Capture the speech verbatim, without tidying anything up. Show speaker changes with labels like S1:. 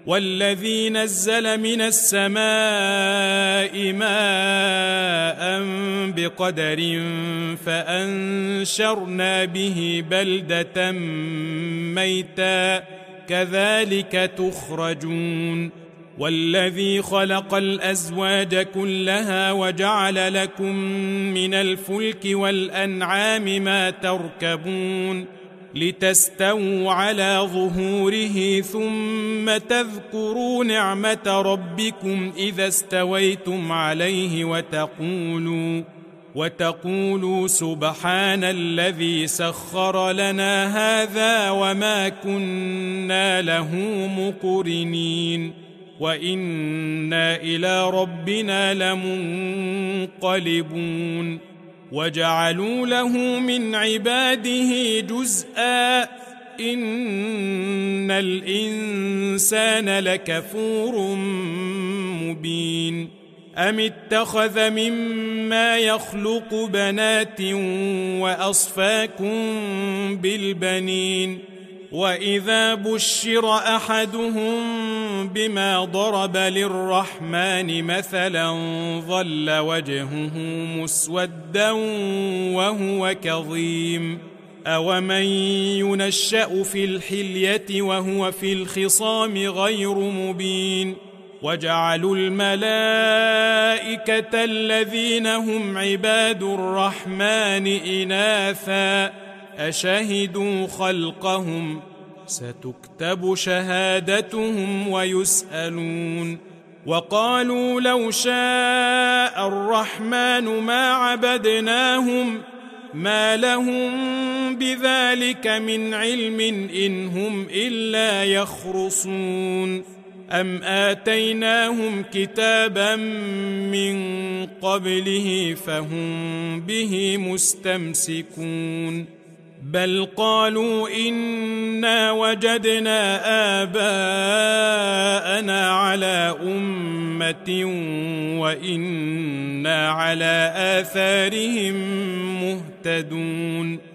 S1: والذي نزل من السماء ماء بقدر فأنشرنا به بلدة ميتا كذلك تخرجون والذي خلق الأزواج كلها وجعل لكم من الفلك والأنعام ما تركبون لتستووا على ظهوره ثم تذكروا نعمة ربكم إذا استويتم عليه وتقولوا وتقولوا سبحان الذي سخر لنا هذا وما كنا له مقرنين وإنا إلى ربنا لمنقلبون وجعلوا له من عباده جزءا إن الإنسان لكفور مبين أم اتخذ مما يخلق بنات وأصفاكم بالبنين وإذا بشر أحدهم بما ضرب للرحمن مثلا ظل وجهه مسودا وهو كظيم أومن ينشأ في الحلية وهو في الخصام غير مبين وجعلوا الملائكة الذين هم عباد الرحمن إناثا أشهدوا خلقهم ستكتب شهادتهم ويسألون وقالوا لو شاء الرحمن ما عبدناهم ما لهم بذلك من علم إن هم إلا يخرصون أم آتيناهم كتابا من قبله فهم به مستمسكون بل قالوا إنا وجدنا آباءنا على أمة وإنا على آثارهم مهتدون